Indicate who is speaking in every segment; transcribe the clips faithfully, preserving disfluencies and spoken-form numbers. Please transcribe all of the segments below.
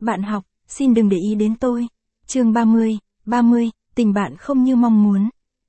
Speaker 1: Bạn học, xin đừng để ý đến tôi. Chương ba mươi, ba mươi, tình bạn không như mong muốn.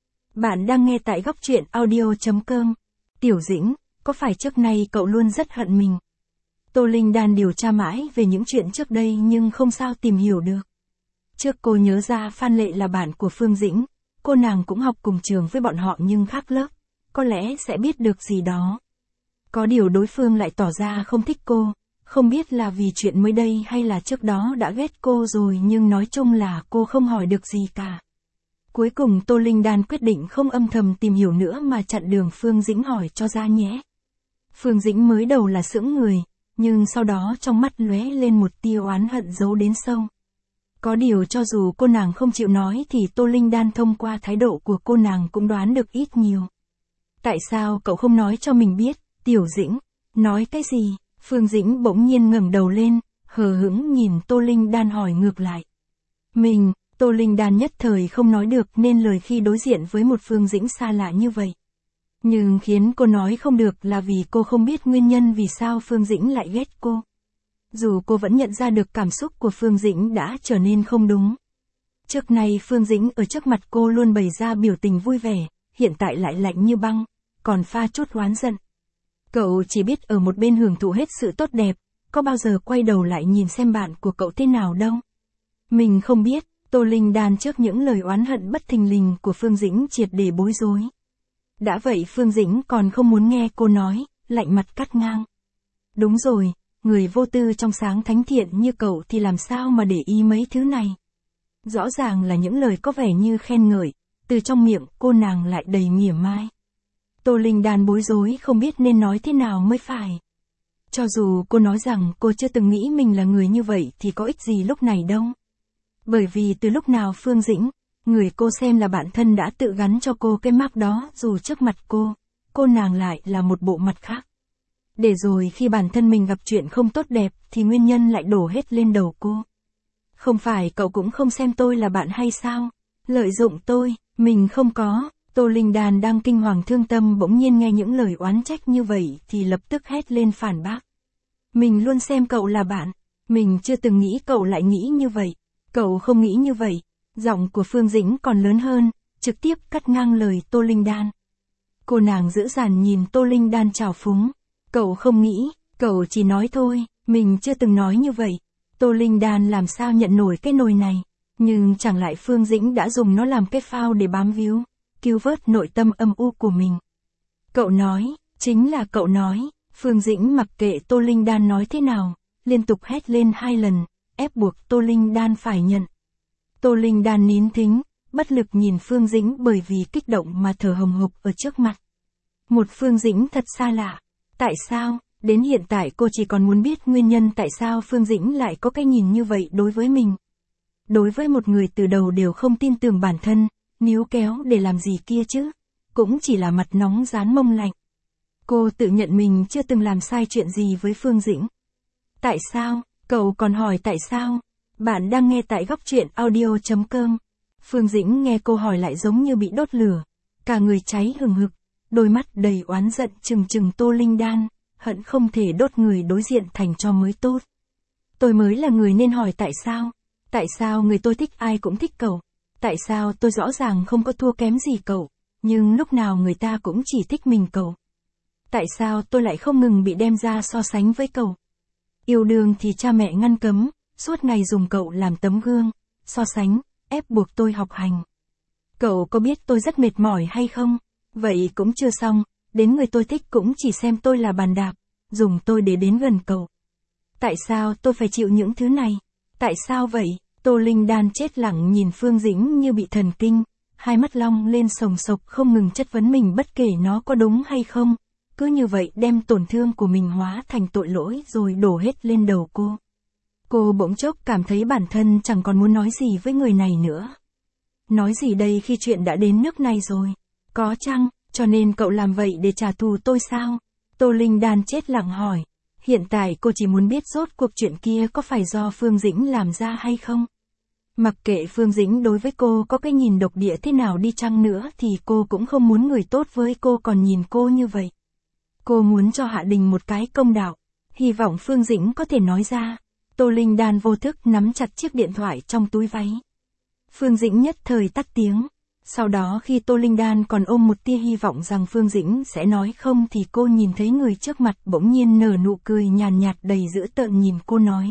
Speaker 1: Bạn đang nghe tại góc truyện audio chấm com. Tiểu Dĩnh, có phải trước nay cậu luôn rất hận mình? Tô Linh Đan điều tra mãi về những chuyện trước đây nhưng không sao tìm hiểu được. Trước cô nhớ ra Phan Lệ là bạn của Phương Dĩnh, cô nàng cũng học cùng trường với bọn họ nhưng khác lớp, có lẽ sẽ biết được gì đó. Có điều đối phương lại tỏ ra không thích cô, không biết là vì chuyện mới đây hay là trước đó đã ghét cô rồi nhưng nói chung là cô không hỏi được gì cả. Cuối cùng Tô Linh Đan quyết định không âm thầm tìm hiểu nữa mà chặn đường Phương Dĩnh hỏi cho ra nhé. Phương Dĩnh mới đầu là sững người, nhưng sau đó trong mắt lóe lên một tia oán hận giấu đến sâu. Có điều cho dù cô nàng không chịu nói thì Tô Linh Đan thông qua thái độ của cô nàng cũng đoán được ít nhiều. Tại sao cậu không nói cho mình biết, Tiểu Dĩnh? Nói cái gì? Phương Dĩnh bỗng nhiên ngẩng đầu lên, hờ hững nhìn Tô Linh Đan hỏi ngược lại. Mình, Tô Linh Đan nhất thời không nói được nên lời khi đối diện với một Phương Dĩnh xa lạ như vậy. Nhưng khiến cô nói không được là vì cô không biết nguyên nhân vì sao Phương Dĩnh lại ghét cô. Dù cô vẫn nhận ra được cảm xúc của Phương Dĩnh đã trở nên không đúng. Trước nay Phương Dĩnh ở trước mặt cô luôn bày ra biểu tình vui vẻ, hiện tại lại lạnh như băng, còn pha chút oán giận. Cậu chỉ biết ở một bên hưởng thụ hết sự tốt đẹp, có bao giờ quay đầu lại nhìn xem bạn của cậu thế nào đâu. Mình không biết, Tô Linh Đan trước những lời oán hận bất thình lình của Phương Dĩnh triệt để bối rối. Đã vậy Phương Dĩnh còn không muốn nghe cô nói, lạnh mặt cắt ngang. Đúng rồi, người vô tư trong sáng thánh thiện như cậu thì làm sao mà để ý mấy thứ này. Rõ ràng là những lời có vẻ như khen ngợi, từ trong miệng cô nàng lại đầy mỉa mai. Tô Linh Đan bối rối không biết nên nói thế nào mới phải. Cho dù cô nói rằng cô chưa từng nghĩ mình là người như vậy thì có ích gì lúc này đâu. Bởi vì từ lúc nào Phương Dĩnh, người cô xem là bạn thân đã tự gắn cho cô cái mác đó dù trước mặt cô, cô nàng lại là một bộ mặt khác. Để rồi khi bản thân mình gặp chuyện không tốt đẹp thì nguyên nhân lại đổ hết lên đầu cô. Không phải cậu cũng không xem tôi là bạn hay sao? Lợi dụng tôi, mình không có. Tô Linh Đan đang kinh hoàng thương tâm bỗng nhiên nghe những lời oán trách như vậy thì lập tức hét lên phản bác. Mình luôn xem cậu là bạn, mình chưa từng nghĩ cậu lại nghĩ như vậy, cậu không nghĩ như vậy. Giọng của Phương Dĩnh còn lớn hơn, trực tiếp cắt ngang lời Tô Linh Đan. Cô nàng dữ dằn nhìn Tô Linh Đan trào phúng. Cậu không nghĩ, cậu chỉ nói thôi, mình chưa từng nói như vậy. Tô Linh Đan làm sao nhận nổi cái nồi này, nhưng chẳng lại Phương Dĩnh đã dùng nó làm cái phao để bám víu, cứu vớt nội tâm âm u của mình. Cậu nói, chính là cậu nói. Phương Dĩnh mặc kệ Tô Linh Đan nói thế nào, liên tục hét lên hai lần, ép buộc Tô Linh Đan phải nhận. Tô Linh Đan nín thính, bất lực nhìn Phương Dĩnh bởi vì kích động mà thở hồng hộc ở trước mặt. Một Phương Dĩnh thật xa lạ. Tại sao, đến hiện tại cô chỉ còn muốn biết nguyên nhân tại sao Phương Dĩnh lại có cái nhìn như vậy đối với mình. Đối với một người từ đầu đều không tin tưởng bản thân, níu kéo để làm gì kia chứ, cũng chỉ là mặt nóng rán mông lạnh. Cô tự nhận mình chưa từng làm sai chuyện gì với Phương Dĩnh. Tại sao, cậu còn hỏi tại sao? Bạn đang nghe tại góc truyện audio chấm com. Phương Dĩnh nghe cô hỏi lại giống như bị đốt lửa, cả người cháy hừng hực, đôi mắt đầy oán giận trừng trừng Tô Linh Đan, hận không thể đốt người đối diện thành tro mới tốt. Tôi mới là người nên hỏi tại sao? Tại sao người tôi thích ai cũng thích cậu? Tại sao tôi rõ ràng không có thua kém gì cậu, nhưng lúc nào người ta cũng chỉ thích mình cậu? Tại sao tôi lại không ngừng bị đem ra so sánh với cậu? Yêu đương thì cha mẹ ngăn cấm, suốt ngày dùng cậu làm tấm gương, so sánh, ép buộc tôi học hành. Cậu có biết tôi rất mệt mỏi hay không? Vậy cũng chưa xong, đến người tôi thích cũng chỉ xem tôi là bàn đạp, dùng tôi để đến gần cậu. Tại sao tôi phải chịu những thứ này? Tại sao vậy? Tô Linh Đan chết lặng nhìn Phương Dĩnh như bị thần kinh, hai mắt long lên sồng sộc không ngừng chất vấn mình bất kể nó có đúng hay không. Cứ như vậy đem tổn thương của mình hóa thành tội lỗi rồi đổ hết lên đầu cô. Cô bỗng chốc cảm thấy bản thân chẳng còn muốn nói gì với người này nữa. Nói gì đây khi chuyện đã đến nước này rồi? Có chăng, cho nên cậu làm vậy để trả thù tôi sao? Tô Linh Đan chết lặng hỏi. Hiện tại cô chỉ muốn biết rốt cuộc chuyện kia có phải do Phương Dĩnh làm ra hay không? Mặc kệ Phương Dĩnh đối với cô có cái nhìn độc địa thế nào đi chăng nữa thì cô cũng không muốn người tốt với cô còn nhìn cô như vậy. Cô muốn cho Hạ Đình một cái công đạo. Hy vọng Phương Dĩnh có thể nói ra. Tô Linh Đan vô thức nắm chặt chiếc điện thoại trong túi váy. Phương Dĩnh nhất thời tắt tiếng. Sau đó khi Tô Linh Đan còn ôm một tia hy vọng rằng Phương Dĩnh sẽ nói không thì cô nhìn thấy người trước mặt bỗng nhiên nở nụ cười nhàn nhạt đầy dữ tợn nhìn cô nói.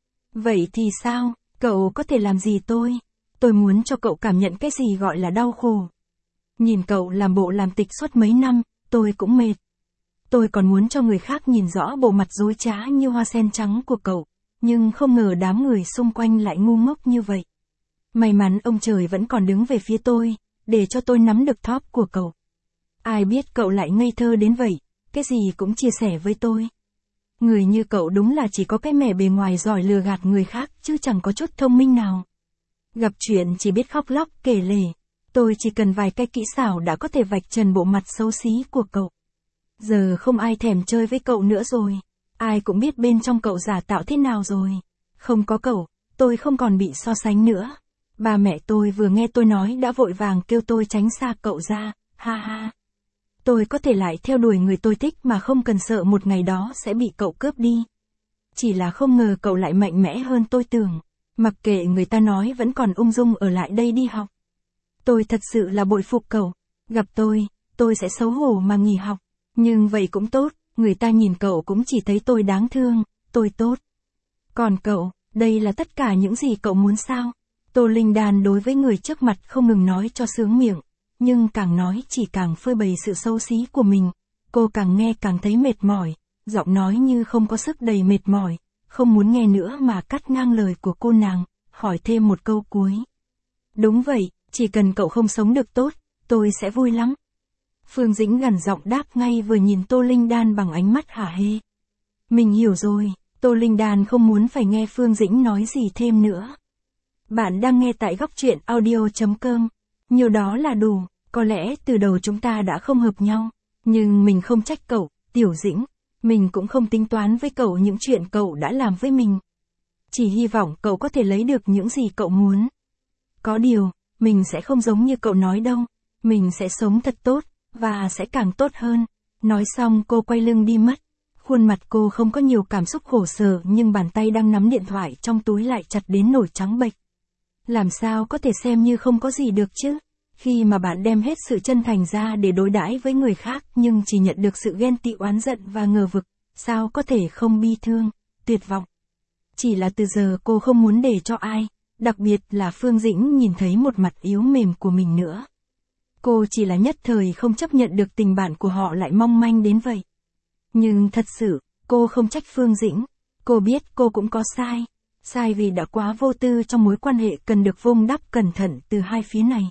Speaker 1: Vậy thì sao, cậu có thể làm gì tôi? Tôi muốn cho cậu cảm nhận cái gì gọi là đau khổ. Nhìn cậu làm bộ làm tịch suốt mấy năm, tôi cũng mệt. Tôi còn muốn cho người khác nhìn rõ bộ mặt dối trá như hoa sen trắng của cậu, nhưng không ngờ đám người xung quanh lại ngu ngốc như vậy. May mắn ông trời vẫn còn đứng về phía tôi, để cho tôi nắm được top của cậu. Ai biết cậu lại ngây thơ đến vậy, cái gì cũng chia sẻ với tôi. Người như cậu đúng là chỉ có cái mẻ bề ngoài giỏi lừa gạt người khác chứ chẳng có chút thông minh nào. Gặp chuyện chỉ biết khóc lóc kể lể, tôi chỉ cần vài cái kỹ xảo đã có thể vạch trần bộ mặt xấu xí của cậu. Giờ không ai thèm chơi với cậu nữa rồi, ai cũng biết bên trong cậu giả tạo thế nào rồi. Không có cậu, tôi không còn bị so sánh nữa. Ba mẹ tôi vừa nghe tôi nói đã vội vàng kêu tôi tránh xa cậu ra, ha ha. Tôi có thể lại theo đuổi người tôi thích mà không cần sợ một ngày đó sẽ bị cậu cướp đi. Chỉ là không ngờ cậu lại mạnh mẽ hơn tôi tưởng, mặc kệ người ta nói vẫn còn ung dung ở lại đây đi học. Tôi thật sự là bội phục cậu, gặp tôi, tôi sẽ xấu hổ mà nghỉ học, nhưng vậy cũng tốt, người ta nhìn cậu cũng chỉ thấy tôi đáng thương, tôi tốt. Còn cậu, đây là tất cả những gì cậu muốn sao? Tô Linh Đan đối với người trước mặt không ngừng nói cho sướng miệng, nhưng càng nói chỉ càng phơi bày sự xấu xí của mình, cô càng nghe càng thấy mệt mỏi, giọng nói như không có sức đầy mệt mỏi, không muốn nghe nữa mà cắt ngang lời của cô nàng, hỏi thêm một câu cuối. Đúng vậy, chỉ cần cậu không sống được tốt, tôi sẽ vui lắm. Phương Dĩnh gằn giọng đáp ngay vừa nhìn Tô Linh Đan bằng ánh mắt hả hê. Mình hiểu rồi, Tô Linh Đan không muốn phải nghe Phương Dĩnh nói gì thêm nữa. Bạn đang nghe tại góc truyện audio chấm com. Nhiều đó là đủ, có lẽ từ đầu chúng ta đã không hợp nhau, nhưng mình không trách cậu, Tiểu Dĩnh, mình cũng không tính toán với cậu những chuyện cậu đã làm với mình. Chỉ hy vọng cậu có thể lấy được những gì cậu muốn. Có điều, mình sẽ không giống như cậu nói đâu, mình sẽ sống thật tốt, và sẽ càng tốt hơn. Nói xong cô quay lưng đi mất. Khuôn mặt cô không có nhiều cảm xúc khổ sở nhưng bàn tay đang nắm điện thoại trong túi lại chặt đến nổi trắng bệch. Làm sao có thể xem như không có gì được chứ? Khi mà bạn đem hết sự chân thành ra để đối đãi với người khác nhưng chỉ nhận được sự ghen tị oán giận và ngờ vực, sao có thể không bi thương, tuyệt vọng. Chỉ là từ giờ cô không muốn để cho ai, đặc biệt là Phương Dĩnh nhìn thấy một mặt yếu mềm của mình nữa. Cô chỉ là nhất thời không chấp nhận được tình bạn của họ lại mong manh đến vậy. Nhưng thật sự, cô không trách Phương Dĩnh. Cô biết cô cũng có sai. Sai vì đã quá vô tư trong mối quan hệ cần được vun đắp cẩn thận từ hai phía này.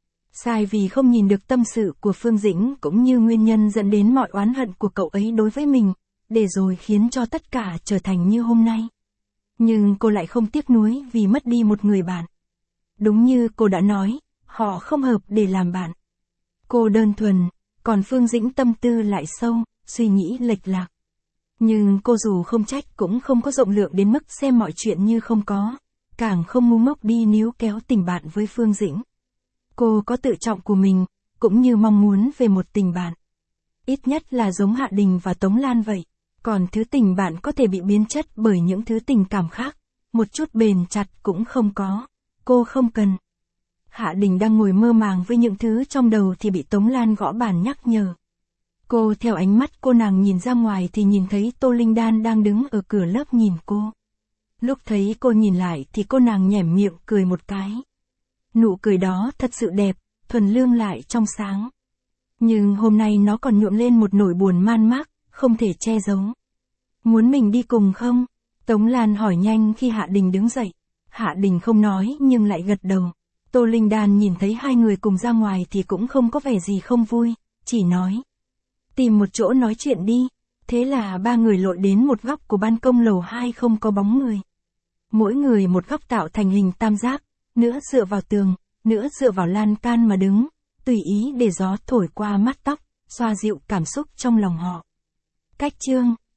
Speaker 1: Sai vì không nhìn được tâm sự của Phương Dĩnh cũng như nguyên nhân dẫn đến mọi oán hận của cậu ấy đối với mình, để rồi khiến cho tất cả trở thành như hôm nay. Nhưng cô lại không tiếc nuối vì mất đi một người bạn. Đúng như cô đã nói, họ không hợp để làm bạn. Cô đơn thuần, còn Phương Dĩnh tâm tư lại sâu, suy nghĩ lệch lạc. Nhưng cô dù không trách cũng không có rộng lượng đến mức xem mọi chuyện như không có, càng không ngu ngốc đi níu kéo tình bạn với Phương Dĩnh. Cô có tự trọng của mình, cũng như mong muốn về một tình bạn. Ít nhất là giống Hạ Đình và Tống Lan vậy, còn thứ tình bạn có thể bị biến chất bởi những thứ tình cảm khác, một chút bền chặt cũng không có, cô không cần. Hạ Đình đang ngồi mơ màng với những thứ trong đầu thì bị Tống Lan gõ bàn nhắc nhở. Cô theo ánh mắt cô nàng nhìn ra ngoài thì nhìn thấy Tô Linh Đan đang đứng ở cửa lớp nhìn cô. Lúc thấy cô nhìn lại thì cô nàng nhoẻn miệng cười một cái. Nụ cười đó thật sự đẹp, thuần lương lại trong sáng. Nhưng hôm nay nó còn nhuộm lên một nỗi buồn man mác, không thể che giấu. Muốn mình đi cùng không? Tống Lan hỏi nhanh khi Hạ Đình đứng dậy. Hạ Đình không nói nhưng lại gật đầu. Tô Linh Đan nhìn thấy hai người cùng ra ngoài thì cũng không có vẻ gì không vui, chỉ nói. Tìm một chỗ nói chuyện đi. Thế là ba người lội đến một góc của ban công lầu hai không có bóng người. Mỗi người một góc tạo thành hình tam giác, nữa dựa vào tường, nữa dựa vào lan can mà đứng, tùy ý để gió thổi qua mắt tóc, xoa dịu cảm xúc trong lòng họ. Cách chương